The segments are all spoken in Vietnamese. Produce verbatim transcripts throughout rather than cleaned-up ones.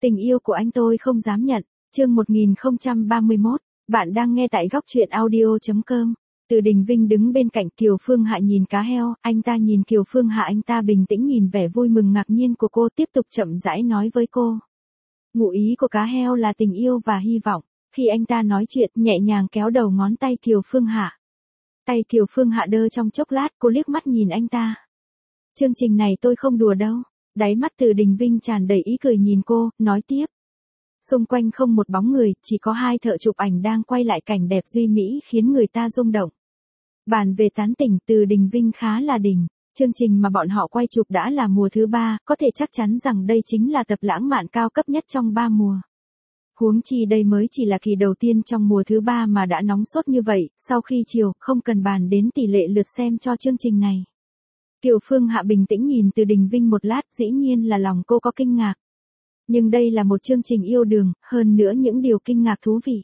Tình yêu của anh tôi không dám nhận. Chương một nghìn không trăm ba mươi mốt, bạn đang nghe tại góc truyện audio chấm com. Từ Đình Vinh đứng bên cạnh Kiều Phương Hạ nhìn cá heo, anh ta nhìn Kiều Phương Hạ, anh ta bình tĩnh nhìn vẻ vui mừng ngạc nhiên của cô, tiếp tục chậm rãi nói với cô. Ngụ ý của cá heo là tình yêu và hy vọng. Khi anh ta nói chuyện, nhẹ nhàng kéo đầu ngón tay Kiều Phương Hạ. Tay Kiều Phương Hạ đơ trong chốc lát, cô liếc mắt nhìn anh ta. Chương trình này tôi không đùa đâu. Đáy mắt Từ Đình Vinh tràn đầy ý cười nhìn cô, nói tiếp. Xung quanh không một bóng người, chỉ có hai thợ chụp ảnh đang quay lại cảnh đẹp duy mỹ khiến người ta rung động. Bàn về tán tỉnh, Từ Đình Vinh khá là đỉnh. Chương trình mà bọn họ quay chụp đã là mùa thứ ba, có thể chắc chắn rằng đây chính là tập lãng mạn cao cấp nhất trong ba mùa. Huống chi đây mới chỉ là kỳ đầu tiên trong mùa thứ ba mà đã nóng sốt như vậy, sau khi chiều, không cần bàn đến tỷ lệ lượt xem cho chương trình này. Kiều Phương Hạ bình tĩnh nhìn Từ Đình Vinh một lát, dĩ nhiên là lòng cô có kinh ngạc. Nhưng đây là một chương trình yêu đương, hơn nữa những điều kinh ngạc thú vị.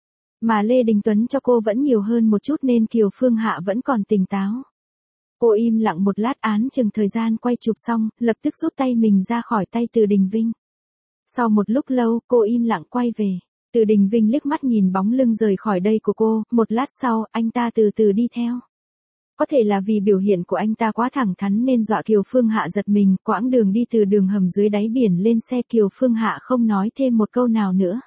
Mà Lê Đình Tuấn cho cô vẫn nhiều hơn một chút nên Kiều Phương Hạ vẫn còn tỉnh táo. Cô im lặng một lát án chừng thời gian quay chụp xong, lập tức rút tay mình ra khỏi tay Từ Đình Vinh. Sau một lúc lâu, cô im lặng quay về. Từ Đình Vinh liếc mắt nhìn bóng lưng rời khỏi đây của cô, một lát sau, anh ta từ từ đi theo. Có thể là vì biểu hiện của anh ta quá thẳng thắn nên dọa Kiều Phương Hạ giật mình, quãng đường đi từ đường hầm dưới đáy biển lên xe Kiều Phương Hạ không nói thêm một câu nào nữa.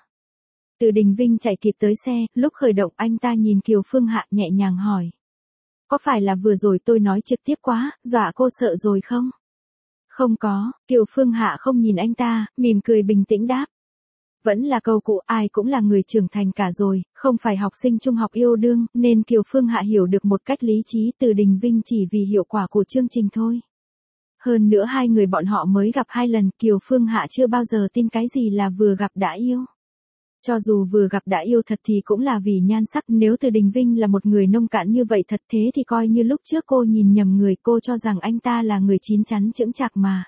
Từ Đình Vinh chạy kịp tới xe, lúc khởi động anh ta nhìn Kiều Phương Hạ nhẹ nhàng hỏi. Có phải là vừa rồi tôi nói trực tiếp quá, dọa cô sợ rồi không? Không có, Kiều Phương Hạ không nhìn anh ta, mỉm cười bình tĩnh đáp. Vẫn là câu cụ, ai cũng là người trưởng thành cả rồi, không phải học sinh trung học yêu đương, nên Kiều Phương Hạ hiểu được một cách lý trí Từ Đình Vinh chỉ vì hiệu quả của chương trình thôi. Hơn nữa hai người bọn họ mới gặp hai lần, Kiều Phương Hạ chưa bao giờ tin cái gì là vừa gặp đã yêu. Cho dù vừa gặp đã yêu thật thì cũng là vì nhan sắc, nếu Từ Đình Vinh là một người nông cạn như vậy thật thế thì coi như lúc trước cô nhìn nhầm người, cô cho rằng anh ta là người chín chắn chững chạc mà.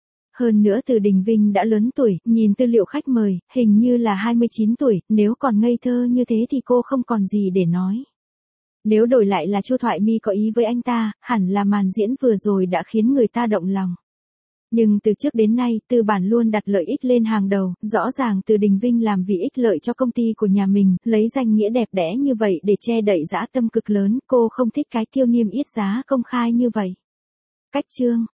Hơn nữa Từ Đình Vinh đã lớn tuổi, nhìn tư liệu khách mời, hình như là hai mươi chín tuổi, nếu còn ngây thơ như thế thì cô không còn gì để nói. Nếu đổi lại là Chu Thoại My có ý với anh ta, hẳn là màn diễn vừa rồi đã khiến người ta động lòng. Nhưng từ trước đến nay, Tư Bản luôn đặt lợi ích lên hàng đầu, rõ ràng Từ Đình Vinh làm vì ích lợi cho công ty của nhà mình, lấy danh nghĩa đẹp đẽ như vậy để che đậy dã tâm cực lớn, cô không thích cái kiêu niêm yết giá công khai như vậy. Cách chương